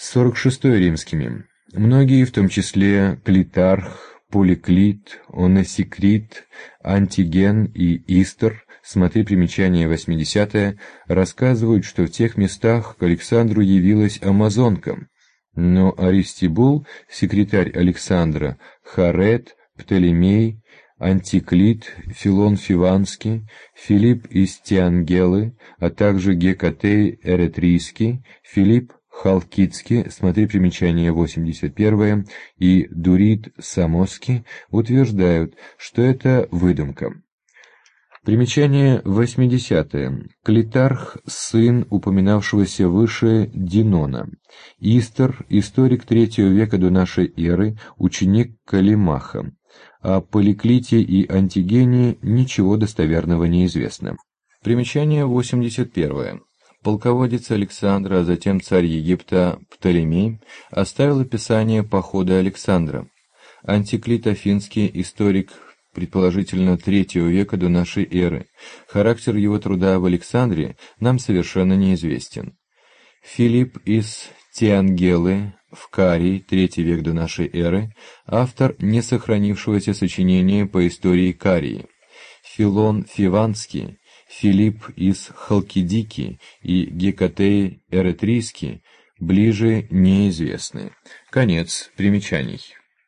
46 римскими. Многие, в том числе Клитарх, Поликлит, Онесикрит, Антиген и Истер, смотри примечание 80, рассказывают, что в тех местах к Александру явилась амазонка. Но Аристибул, секретарь Александра, Харет, Птолемей, Антиклит, Филон Фиванский, Филипп из Тиангелы, а также Гекатей Эретрийский, Филипп Халкидский, смотри примечание 81, и Дурит Самоский утверждают, что это выдумка. Примечание 80. Клитарх, сын упоминавшегося выше Динона. Истер, историк III века до нашей эры, ученик Калимаха. О Поликлите и Антигене ничего достоверного не известно. Примечание 81. Полководец Александра, а затем царь Египта Птолемей, оставил описание похода Александра. Антиклит Афинский, историк предположительно III века до нашей эры. Характер его труда в Александре нам совершенно неизвестен. Филипп из Тиангелы в Карии, III век до нашей эры, автор не сохранившегося сочинения по истории Карии. Филон Фиванский, Филипп из Халкидики и Гекатей Эретрийский ближе неизвестны. Конец примечаний.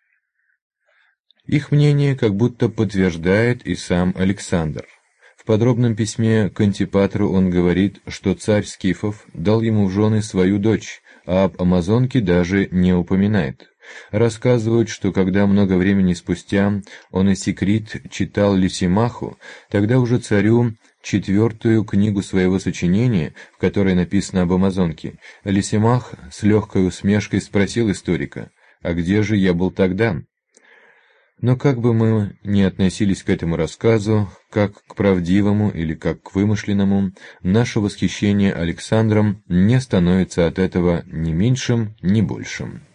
Их мнение как будто подтверждает и сам Александр. В подробном письме к Антипатру он говорит, что царь Скифов дал ему в жены свою дочь, а об амазонке даже не упоминает. Рассказывают, что когда много времени спустя Онесикрит читал Лисимаху, тогда уже царю 4-ю книгу своего сочинения, в которой написано об амазонке, Лисимах с легкой усмешкой спросил историка: «А где же я был тогда?» Но как бы мы ни относились к этому рассказу, как к правдивому или как к вымышленному, наше восхищение Александром не становится от этого ни меньшим, ни большим.